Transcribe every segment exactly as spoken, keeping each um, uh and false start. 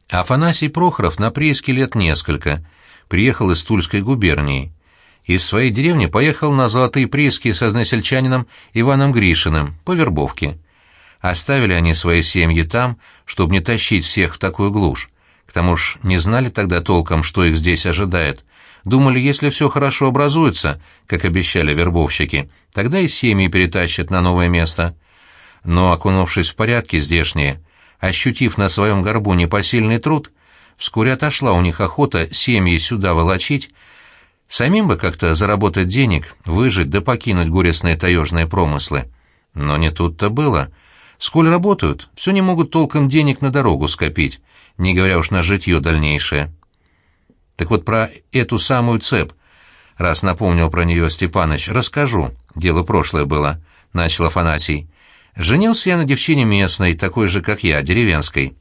Афанасий Прохоров на прииске лет несколько, приехал из Тульской губернии. Из своей деревни поехал на Золотые прииски с односельчанином Иваном Гришиным по вербовке. Оставили они свои семьи там, чтобы не тащить всех в такую глушь. К тому ж не знали тогда толком, что их здесь ожидает. Думали, если все хорошо образуется, как обещали вербовщики, тогда и семьи перетащат на новое место. Но, окунувшись в порядки здешние, ощутив на своем горбу непосильный труд, вскоре отошла у них охота семьи сюда волочить, самим бы как-то заработать денег, выжить да покинуть горестные таежные промыслы. Но не тут-то было. Сколь работают, все не могут толком денег на дорогу скопить, не говоря уж на житье дальнейшее. Так вот про эту самую цепь, раз напомнил про нее Степаныч, расскажу. Дело прошлое было, — начал Афанасий. Женился я на девчине местной, такой же, как я, деревенской.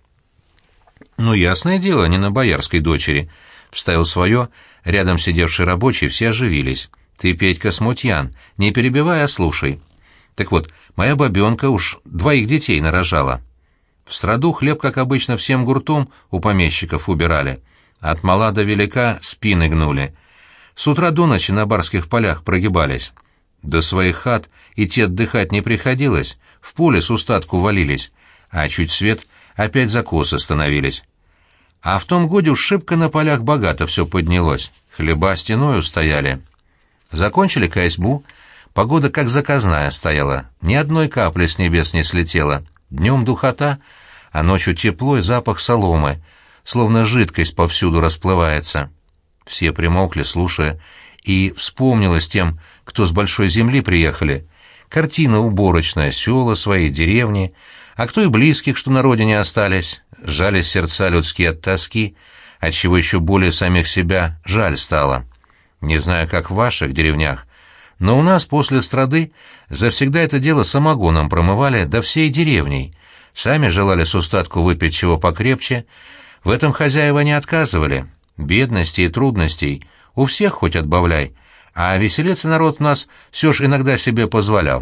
Ну, ясное дело, не на боярской дочери. Вставил свое, рядом сидевший рабочий, все оживились. Ты, Петька, смутьян, не перебивай, а слушай. Так вот, моя бабенка уж двоих детей нарожала. В страду хлеб, как обычно, всем гуртом у помещиков убирали. От мала до велика спины гнули. С утра до ночи на барских полях прогибались. До своих хат и те отдыхать не приходилось, в поле с устатку валились, а чуть свет опять за косы становились. А в том годе уж шибко на полях богато все поднялось, хлеба стеною стояли. Закончили косьбу, погода как заказная стояла, ни одной капли с небес не слетела, днем духота, а ночью тепло и запах соломы, словно жидкость повсюду расплывается. Все примолкли, слушая, и вспомнилось тем, кто с большой земли приехали. Картина уборочная, села свои, деревни, а кто и близких, что на родине остались. Жались сердца людские от тоски, отчего еще более самих себя жаль стало. Не знаю, как в ваших деревнях, но у нас после страды завсегда это дело самогоном промывали до всей деревней. Сами желали с устатку выпить чего покрепче. В этом хозяева не отказывали. Бедностей и трудностей у всех хоть отбавляй, а веселиться народ у нас все ж иногда себе позволял.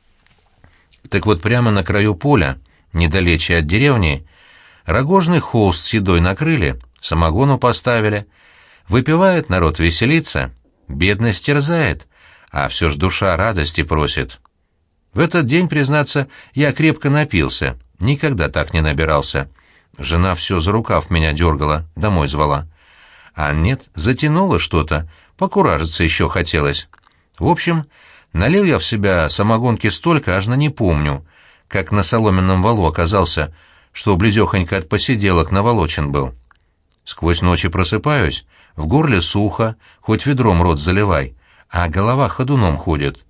Так вот прямо на краю поля, недалече от деревни, рогожный холст с едой накрыли, самогону поставили. Выпивает народ, веселится, бедность терзает, а все ж душа радости просит. В этот день, признаться, я крепко напился, никогда так не набирался. Жена все за рукав меня дергала, домой звала. А нет, затянуло что-то, покуражиться еще хотелось. В общем, налил я в себя самогонки столько, аж на не помню, как на соломенном валу оказался, что близехонько от посиделок наволочен был. Сквозь ночи просыпаюсь, в горле сухо, хоть ведром рот заливай, а голова ходуном ходит.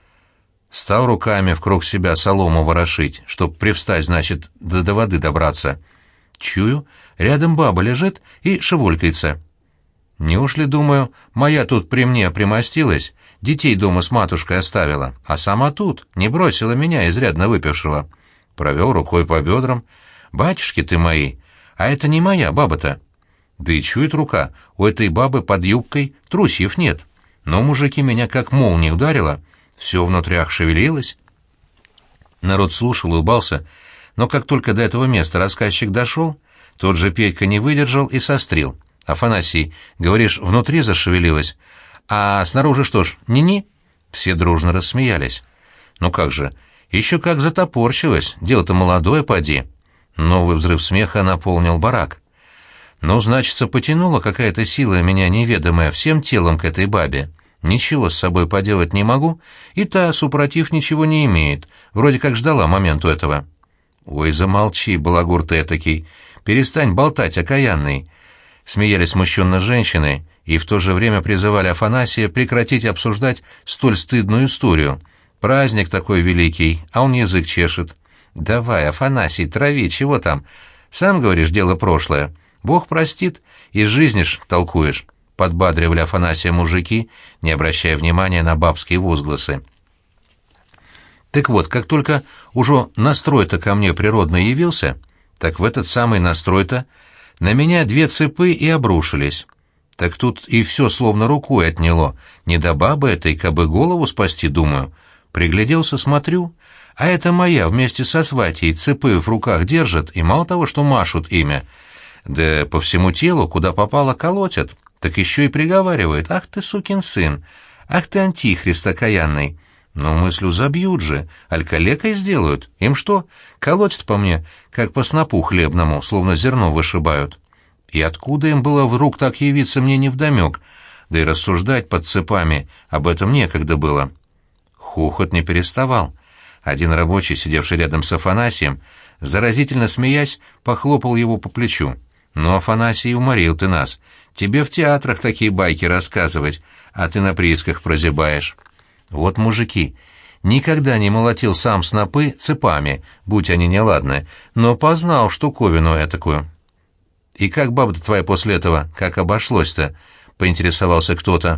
Стал руками вкруг себя солому ворошить, чтоб привстать, значит, до, до воды добраться. Чую, рядом баба лежит и шевулькается. Неужели, думаю, моя тут при мне примостилась, детей дома с матушкой оставила, а сама тут не бросила меня, изрядно выпившего. Провел рукой по бедрам. «Батюшки ты мои, а это не моя баба-то». Да и чует рука, у этой бабы под юбкой трусьев нет. Но мужики меня как молнией ударило, все внутрях шевелилось. Народ слушал, улыбался, но как только до этого места рассказчик дошел, тот же Петька не выдержал и сострил. «Афанасий, говоришь, внутри зашевелилось, а снаружи что ж, ни-ни?» Все дружно рассмеялись. «Ну как же, еще как затопорщилось, дело-то молодое, поди». Новый взрыв смеха наполнил барак. «Ну, значится, потянула какая-то сила меня неведомая всем телом к этой бабе. Ничего с собой поделать не могу, и та, супротив, ничего не имеет, вроде как ждала моменту этого». «Ой, замолчи, балагур ты этакий, перестань болтать, окаянный». Смеялись смущенно женщины и в то же время призывали Афанасия прекратить обсуждать столь стыдную историю. Праздник такой великий, а он язык чешет. «Давай, Афанасий, трави, чего там? Сам говоришь, дело прошлое. Бог простит, из жизни ж толкуешь», — подбадривали Афанасия мужики, не обращая внимания на бабские возгласы. Так вот, как только уже настрой-то ко мне природно явился, так в этот самый настрой-то на меня две цепы и обрушились. Так тут и все словно рукой отняло. Не до бабы этой, кабы голову спасти, думаю. Пригляделся, смотрю, а это моя вместе со сватьей цепы в руках держат, и мало того, что машут имя, Да по всему телу, куда попало, колотят. Так еще и приговаривают: ах ты, сукин сын, ах ты, антихрист окаянный. Но мыслю, забьют же, аль калекой сделают. Им что? Колотят по мне, как по снопу хлебному, словно зерно вышибают. И откуда им было вдруг так явиться, мне невдомек, да и рассуждать под цепами об этом некогда было. Хохот не переставал. Один рабочий, сидевший рядом с Афанасием, заразительно смеясь, похлопал его по плечу. «Ну, Афанасий, уморил ты нас. Тебе в театрах такие байки рассказывать, а ты на приисках прозябаешь». Вот мужики. Никогда не молотил сам снопы цепами, будь они неладны, но познал штуковину этакую. «И как баба-то твоя после этого, как обошлось-то?» — поинтересовался кто-то.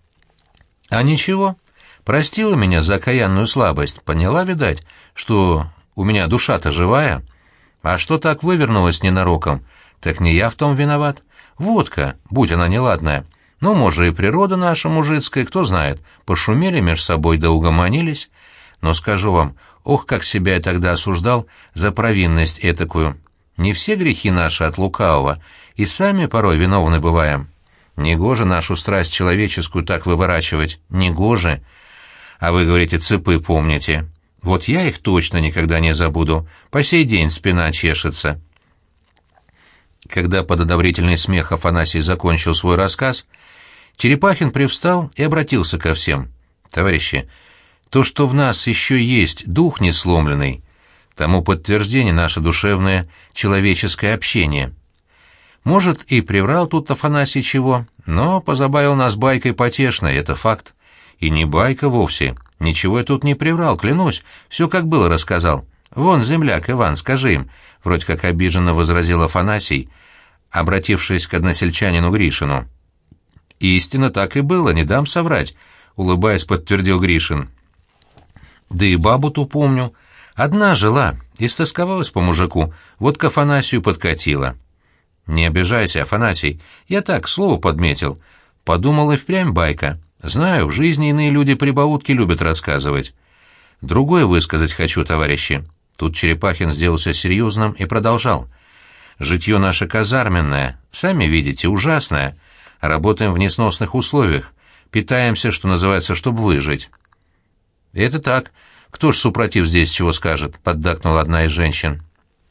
«А ничего. Простила меня за окаянную слабость. Поняла, видать, что у меня душа-то живая. А что так вывернулось ненароком, так не я в том виноват. Водка, будь она неладная. Ну, может, и природа наша мужицкая, кто знает, пошумели меж собой да угомонились. Но скажу вам, ох, как себя я тогда осуждал за провинность этакую. Не все грехи наши от лукавого, и сами порой виновны бываем. Негоже нашу страсть человеческую так выворачивать, негоже. А вы, говорите, цепы помните. Вот я их точно никогда не забуду, по сей день спина чешется». Когда под одобрительный смех Афанасий закончил свой рассказ, Черепахин привстал и обратился ко всем. «Товарищи, то, что в нас еще есть дух несломленный, тому подтверждение наше душевное человеческое общение. Может, и приврал тут Афанасий чего, но позабавил нас байкой потешной, это факт. И не байка вовсе, ничего я тут не приврал, клянусь, все как было рассказал. Вон, земляк Иван, скажи им», — вроде как обиженно возразил Афанасий, обратившись к односельчанину Гришину. «Истинно так и было, не дам соврать», — улыбаясь, подтвердил Гришин. «Да и бабу-ту помню. Одна жила, истосковалась по мужику, вот к Афанасию подкатила». «Не обижайся, Афанасий, я так, слово подметил. Подумал, и впрямь байка. Знаю, в жизни иные люди прибаутки любят рассказывать. Другое высказать хочу, товарищи». Тут Черепахин сделался серьезным и продолжал. «Житье наше казарменное, сами видите, ужасное. Работаем в несносных условиях, питаемся, что называется, чтобы выжить». «Это так. Кто ж супротив здесь чего скажет?» — поддакнула одна из женщин.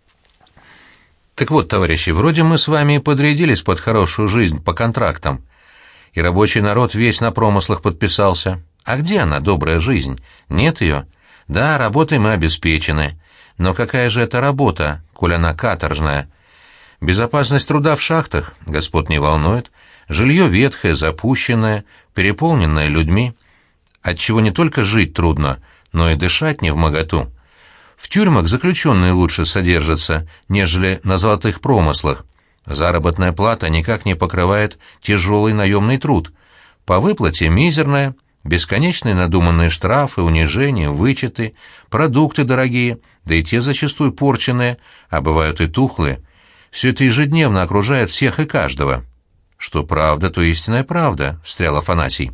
«Так вот, товарищи, вроде мы с вами и подрядились под хорошую жизнь по контрактам, и рабочий народ весь на промыслах подписался. А где она, добрая жизнь? Нет ее? Да, работой мы обеспечены. Но какая же это работа, коль она каторжная? Безопасность труда в шахтах господ не волнует, жилье ветхое, запущенное, переполненное людьми, отчего не только жить трудно, но и дышать невмоготу. В тюрьмах заключенные лучше содержатся, нежели на золотых промыслах. Заработная плата никак не покрывает тяжелый наемный труд. По выплате мизерная, бесконечные надуманные штрафы, унижения, вычеты, продукты дорогие, да и те зачастую порченные, а бывают и тухлые. Все это ежедневно окружает всех и каждого. «Что правда, то истинная правда», — встрял Афанасий.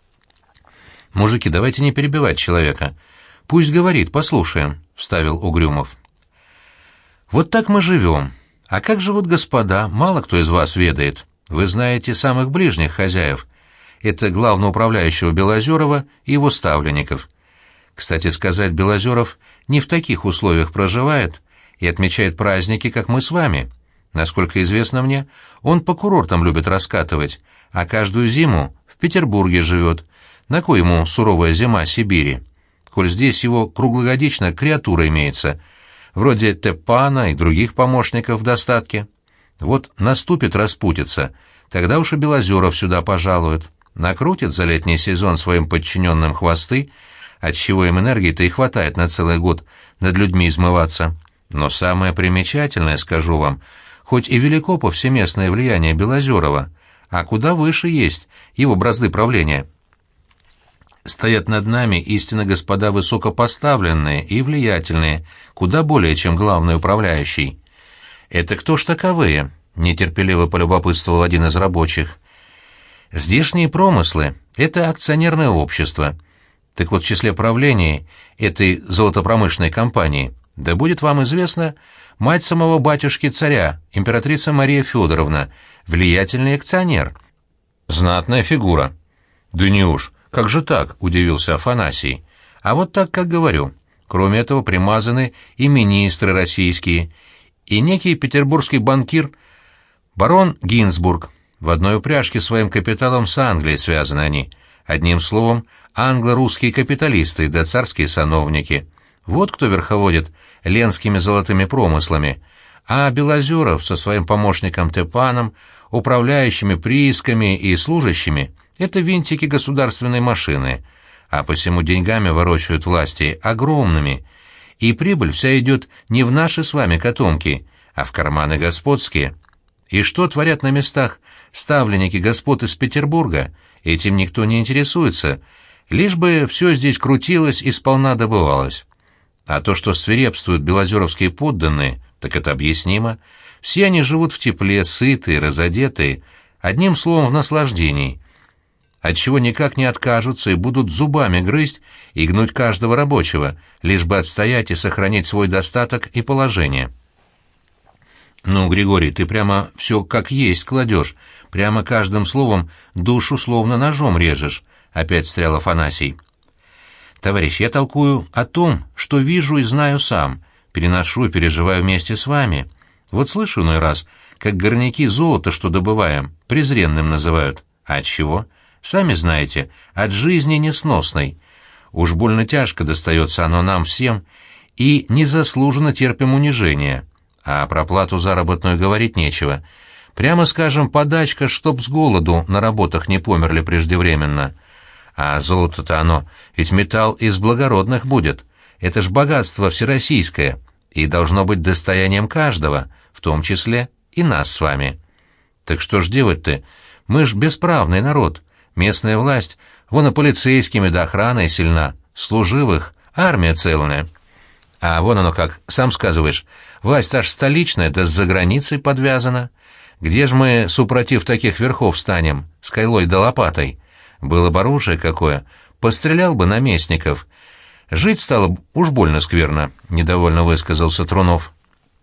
«Мужики, давайте не перебивать человека. Пусть говорит, послушаем», — вставил Угрюмов. «Вот так мы живем. А как живут господа, мало кто из вас ведает. Вы знаете самых ближних хозяев. Это главноуправляющего Белозерова и его ставленников. Кстати сказать, Белозеров не в таких условиях проживает и отмечает праздники, как мы с вами. Насколько известно мне, он по курортам любит раскатывать, а каждую зиму в Петербурге живет. На кой ему суровая зима Сибири? Коль здесь его круглогодично креатура имеется, вроде Тепана и других помощников в достатке. Вот наступит распутица, тогда уж и Белозеров сюда пожалует. Накрутит за летний сезон своим подчиненным хвосты, отчего им энергии-то и хватает на целый год над людьми измываться. Но самое примечательное, скажу вам, хоть и велико повсеместное влияние Белозерова, а куда выше есть его бразды правления. Стоят над нами истинно господа высокопоставленные и влиятельные, куда более, чем главный управляющий. «Это кто ж таковые?» — нетерпеливо полюбопытствовал один из рабочих. «Здешние промыслы — это акционерное общество. Так вот, в числе правления этой золотопромышленной компании, да будет вам известно, мать самого батюшки-царя, императрица Мария Федоровна, влиятельный акционер. Знатная фигура. Да не уж, как же так, удивился Афанасий. А вот так, как говорю. Кроме этого примазаны и министры российские, и некий петербургский банкир барон Гинзбург. В одной упряжке своим капиталом с Англией связаны они. Одним словом, англо-русские капиталисты да царские сановники. Вот кто верховодит ленскими золотыми промыслами, а Белозеров со своим помощником Тепаном, управляющими приисками и служащими — это винтики государственной машины, а посему деньгами ворочают власти огромными, и прибыль вся идет не в наши с вами котомки, а в карманы господские. И что творят на местах ставленники господ из Петербурга, этим никто не интересуется, лишь бы все здесь крутилось и сполна добывалось. А то, что свирепствуют белозеровские подданные, так это объяснимо. Все они живут в тепле, сытые, разодетые, одним словом, в наслаждении, отчего никак не откажутся и будут зубами грызть и гнуть каждого рабочего, лишь бы отстоять и сохранить свой достаток и положение. «Ну, Григорий, ты прямо все как есть кладешь, прямо каждым словом душу словно ножом режешь», — опять встрял Афанасий. «Товарищ, я толкую о том, что вижу и знаю сам, переношу и переживаю вместе с вами. Вот слышу иной раз, как горняки золото, что добываем, презренным называют. А от чего? Сами знаете, от жизни несносной. Уж больно тяжко достается оно нам всем, и незаслуженно терпим унижение. А про плату заработную говорить нечего. Прямо скажем, подачка, чтоб с голоду на работах не померли преждевременно. А золото-то оно, ведь металл из благородных будет. Это ж богатство всероссийское, и должно быть достоянием каждого, в том числе и нас с вами. Так что ж делать-то? Мы ж бесправный народ. Местная власть, вон и полицейскими да охраной сильна, служивых, армия целая. А вон оно как, сам сказываешь, власть аж столичная, да с заграницей подвязана. Где ж мы, супротив таких верхов, станем, с кайлой да лопатой? Было бы оружие какое, пострелял бы наместников. Жить стало уж больно скверно, — недовольно высказался Трунов.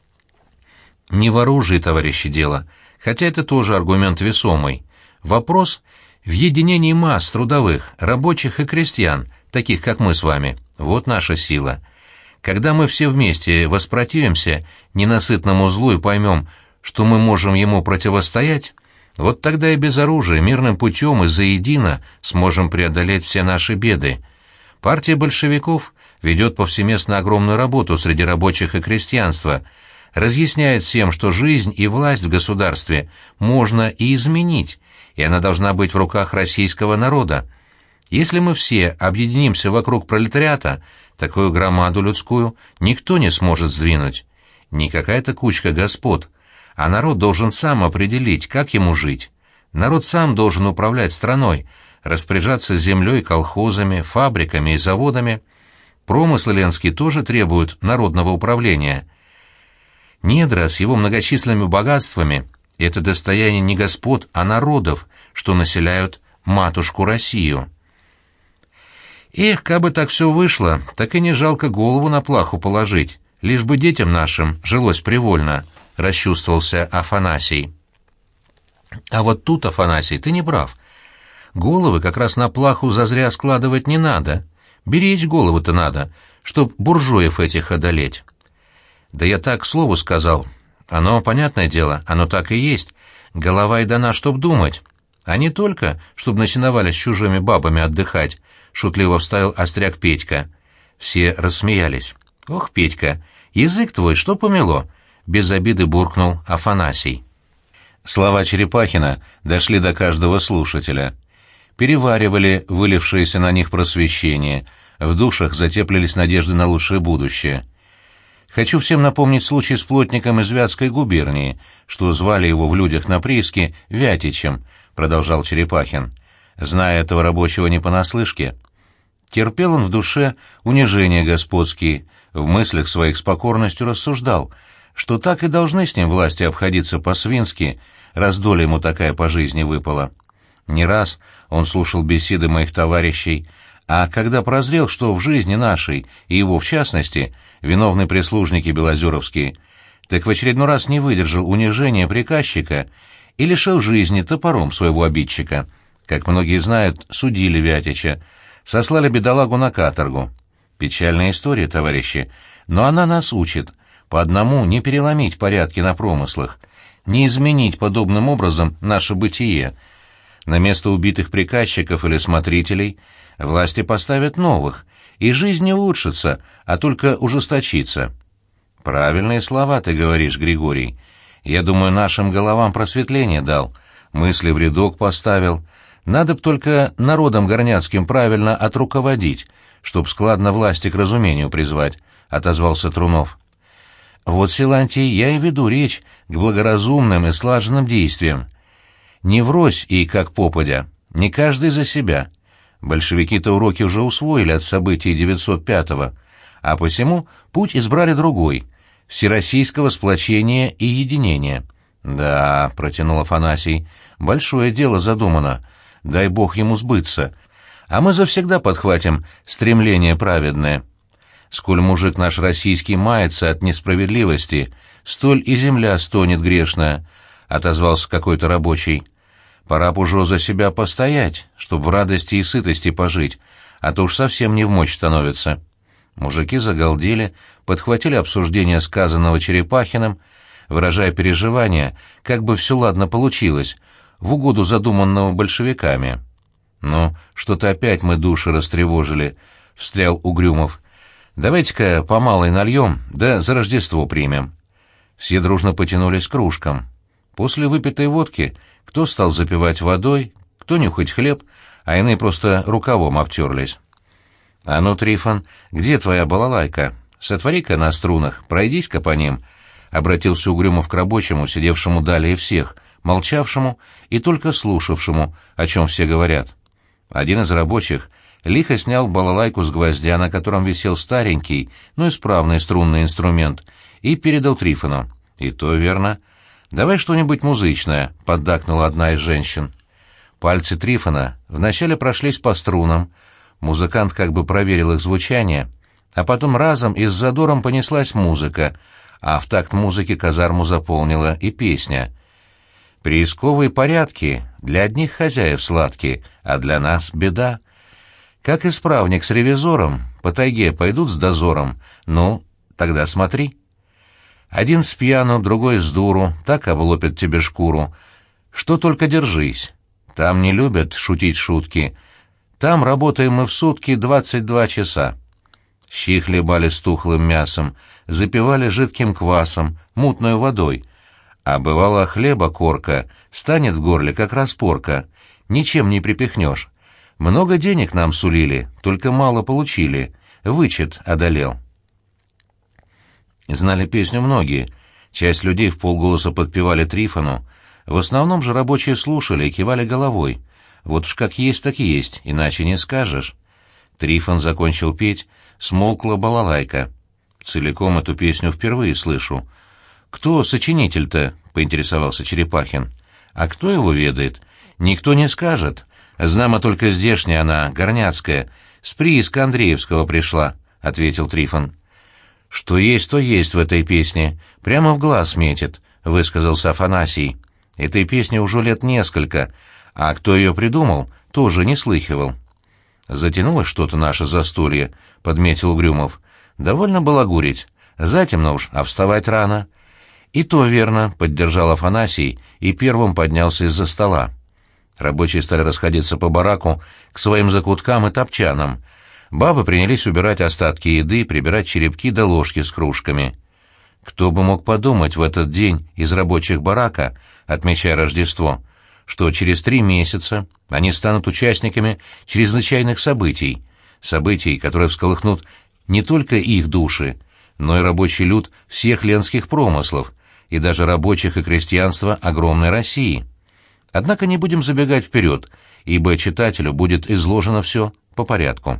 Не в оружии, товарищи, дело, хотя это тоже аргумент весомый. Вопрос в единении масс трудовых, рабочих и крестьян, таких как мы с вами. Вот наша сила. Когда мы все вместе воспротивимся ненасытному злу и поймем, что мы можем ему противостоять, вот тогда и без оружия, мирным путем и заедино сможем преодолеть все наши беды. Партия большевиков ведет повсеместно огромную работу среди рабочих и крестьянства, разъясняет всем, что жизнь и власть в государстве можно и изменить, и она должна быть в руках российского народа. Если мы все объединимся вокруг пролетариата, такую громаду людскую никто не сможет сдвинуть. Не какая-то кучка господ, а народ должен сам определить, как ему жить. Народ сам должен управлять страной, распоряжаться землей, колхозами, фабриками и заводами. Промыслы ленские тоже требуют народного управления. Недра с его многочисленными богатствами — это достояние не господ, а народов, что населяют матушку Россию. Эх, кабы так все вышло, так и не жалко голову на плаху положить, лишь бы детям нашим жилось привольно, — расчувствовался Афанасий. А вот тут, Афанасий, ты не прав. Головы как раз на плаху зазря складывать не надо. Беречь голову-то надо, чтоб буржуев этих одолеть. Да я так к слову сказал. Оно, понятное дело, оно так и есть. Голова и дана, чтоб думать, а не только, чтоб начиновали с чужими бабами отдыхать, — шутливо вставил остряк Петька. Все рассмеялись. «Ох, Петька, язык твой что помело?» — без обиды буркнул Афанасий. Слова Черепахина дошли до каждого слушателя. Переваривали вылившееся на них просвещение, в душах затеплились надежды на лучшее будущее. Хочу всем напомнить случай с плотником из Вятской губернии, что звали его в людях на прииске Вятичем, — продолжал Черепахин. Зная этого рабочего не понаслышке, терпел он в душе унижения господские, в мыслях своих с покорностью рассуждал, что так и должны с ним власти обходиться по-свински, раз доля ему такая по жизни выпала. Не раз он слушал беседы моих товарищей, а когда прозрел, что в жизни нашей, и его в частности, виновны прислужники белозеровские, так в очередной раз не выдержал унижения приказчика и лишил жизни топором своего обидчика. Как многие знают, судили Вятича, сослали бедолагу на каторгу. Печальная история, товарищи, но она нас учит. По одному не переломить порядки на промыслах, не изменить подобным образом наше бытие. На место убитых приказчиков или смотрителей власти поставят новых, и жизнь не улучшится, а только ужесточится. Правильные слова ты говоришь, Григорий. Я думаю, нашим головам просветление дал, мысли в рядок поставил. Надо б только народом горняцким правильно отруководить, чтоб складно власти к разумению призвать, — отозвался Трунов. Вот, Силантий, я и веду речь к благоразумным и слаженным действиям. Не врозь и как попадя, не каждый за себя. Большевики-то уроки уже усвоили от событий девятьсот пятого, а посему путь избрали другой — всероссийского сплочения и единения. «Да», — протянул Афанасий, — «большое дело задумано, дай бог ему сбыться, а мы завсегда подхватим стремление праведное. Сколь мужик наш российский мается от несправедливости, столь и земля стонет грешная», — отозвался какой-то рабочий. «Пора б уже за себя постоять, чтоб в радости и сытости пожить, а то уж совсем не вмочь становится». Мужики загалдели, подхватили обсуждение сказанного Черепахиным, выражая переживания, как бы все ладно получилось, в угоду задуманного большевиками. «Ну, что-то опять мы души растревожили», — встрял Угрюмов. «Давайте-ка по малой нальем, да за Рождество примем». Все дружно потянулись к кружкам. После выпитой водки кто стал запивать водой, кто нюхать хлеб, а иные просто рукавом обтерлись. «А ну, Трифон, где твоя балалайка? Сотвори-ка на струнах, пройдись-ка по ним», — обратился Угрюмов к рабочему, сидевшему далее всех, молчавшему и только слушавшему, о чем все говорят. Один из рабочих лихо снял балалайку с гвоздя, на котором висел старенький, но исправный струнный инструмент, и передал Трифону. «И то верно. Давай что-нибудь музычное», — поддакнула одна из женщин. Пальцы Трифона вначале прошлись по струнам, музыкант как бы проверил их звучание, а потом разом и с задором понеслась музыка, а в такт музыки казарму заполнила и песня. «Приисковые порядки для одних хозяев сладкие, а для нас беда. Как исправник с ревизором по тайге пойдут с дозором, ну, тогда смотри. Один с пьяну, другой с дуру, так облупят тебе шкуру. Что только держись. Там не любят шутить шутки. Там работаем мы в сутки двадцать два часа». Щи хлебали с тухлым мясом, запивали жидким квасом, мутной водой. А бывало, хлеба корка станет в горле, как распорка. Ничем не припихнешь. Много денег нам сулили, только мало получили. Вычет одолел. Знали песню многие. Часть людей вполголоса подпевали Трифону. В основном же рабочие слушали и кивали головой. Вот уж как есть, так есть, иначе не скажешь. Трифон закончил петь, смолкла балалайка. Целиком эту песню впервые слышу. «Кто сочинитель-то?» — поинтересовался Черепахин. «А кто его ведает? Никто не скажет. Знамо только здешняя она, горняцкая, с прииска Андреевского пришла», — ответил Трифон. «Что есть, то есть в этой песне. Прямо в глаз метит», — высказался Афанасий. «Этой песне уже лет несколько, а кто ее придумал, тоже не слыхивал». «Затянулось что-то наше застолье», — подметил Угрюмов. «Довольно балагурить. Затемно уж, а вставать рано». «И то верно», — поддержал Афанасий и первым поднялся из-за стола. Рабочие стали расходиться по бараку к своим закуткам и топчанам. Бабы принялись убирать остатки еды, прибирать черепки да ложки с кружками. Кто бы мог подумать в этот день из рабочих барака, отмечая Рождество, что через три месяца они станут участниками чрезвычайных событий, событий, которые всколыхнут не только их души, но и рабочий люд всех ленских промыслов, и даже рабочих и крестьянства огромной России. Однако не будем забегать вперед, ибо читателю будет изложено все по порядку.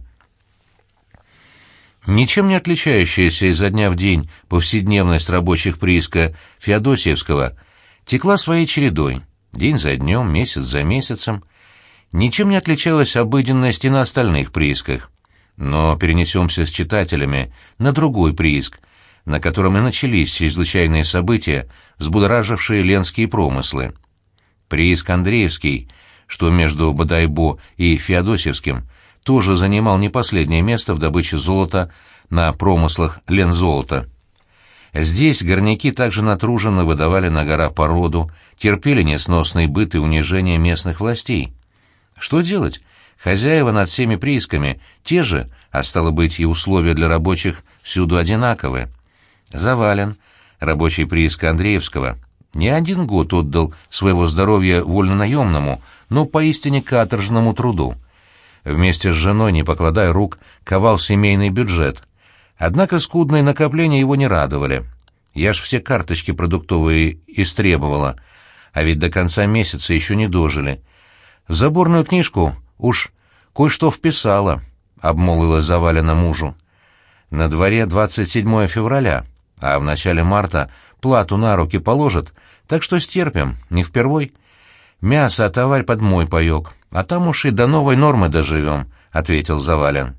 Ничем не отличающаяся изо дня в день повседневность рабочих прииска Феодосиевского текла своей чередой, день за днем, месяц за месяцем. Ничем не отличалась обыденность и на остальных приисках. Но перенесемся с читателями на другой прииск, на котором и начались чрезвычайные события, взбудоражившие ленские промыслы. Прииск Андреевский, что между Бодайбо и Феодосьевским, тоже занимал не последнее место в добыче золота на промыслах Лензолота. Здесь горняки также натруженно выдавали на гора породу, терпели несносный быт и унижение местных властей. Что делать? Хозяева над всеми приисками те же, а стало быть и условия для рабочих всюду одинаковы. Завален, рабочий прииска Андреевского, не один год отдал своего здоровья вольнонаемному, но поистине каторжному труду. Вместе с женой, не покладая рук, ковал семейный бюджет. Однако скудные накопления его не радовали. Я ж все карточки продуктовые истребовала, а ведь до конца месяца еще не дожили. В заборную книжку уж кое-что вписала, — обмолвила Завалина мужу. На дворе двадцать седьмое февраля, а в начале марта плату на руки положат, так что стерпим, не впервой. Мясо, а товарь под мой паёк, а там уж и до новой нормы доживем, — ответил Завалин.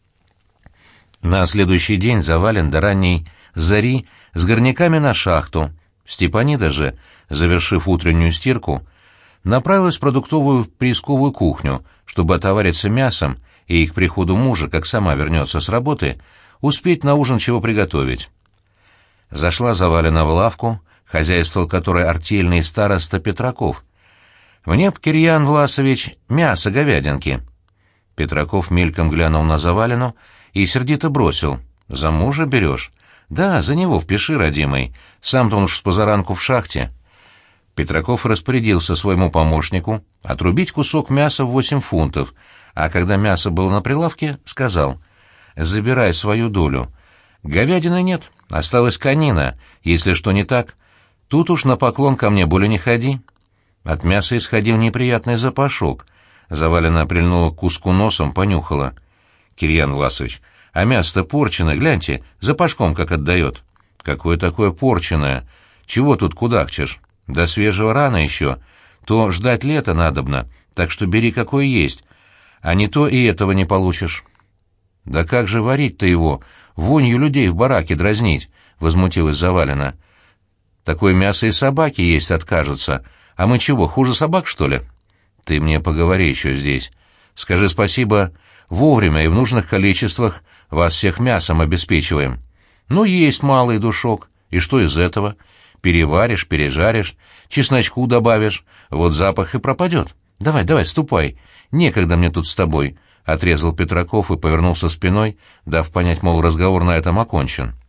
На следующий день Завалин до ранней зари с горняками на шахту. Степанида же, завершив утреннюю стирку, направилась в продуктовую приисковую кухню, чтобы отовариться мясом и к приходу мужа, как сама вернется с работы, успеть на ужин чего приготовить. Зашла Завалина в лавку, хозяйствовал которой артельный староста Петраков. «Мне б, Кирьян Власович, мясо говядинки». Петраков мельком глянул на Завалину и сердито бросил: «За мужа берешь?» «Да, за него впиши, родимый. Сам-то он уж с позаранку в шахте». Петраков распорядился своему помощнику отрубить кусок мяса в восемь фунтов, а когда мясо было на прилавке, сказал: «Забирай свою долю. Говядины нет, осталась конина. Если что не так, тут уж на поклон ко мне более не ходи». От мяса исходил неприятный запашок. Завалина прильнула к куску носом, понюхала. «Кирьян Власович, а мясо-то порченое, гляньте, запашком как отдает». «Какое такое порченое? Чего тут кудахчешь? До свежего рано еще. То ждать лета надобно, так что бери какое есть, а не то и этого не получишь». «Да как же варить-то его? Вонью людей в бараке дразнить», — возмутилась Завалина. «Такое мясо и собаки есть откажутся. А мы чего, хуже собак, что ли?» «Ты мне поговори еще здесь. Скажи спасибо, вовремя и в нужных количествах вас всех мясом обеспечиваем». «Ну, есть малый душок. И что из этого? Переваришь, пережаришь, чесночку добавишь, вот запах и пропадет. Давай, давай, ступай. Некогда мне тут с тобой», — отрезал Петраков и повернулся спиной, дав понять, мол, разговор на этом окончен.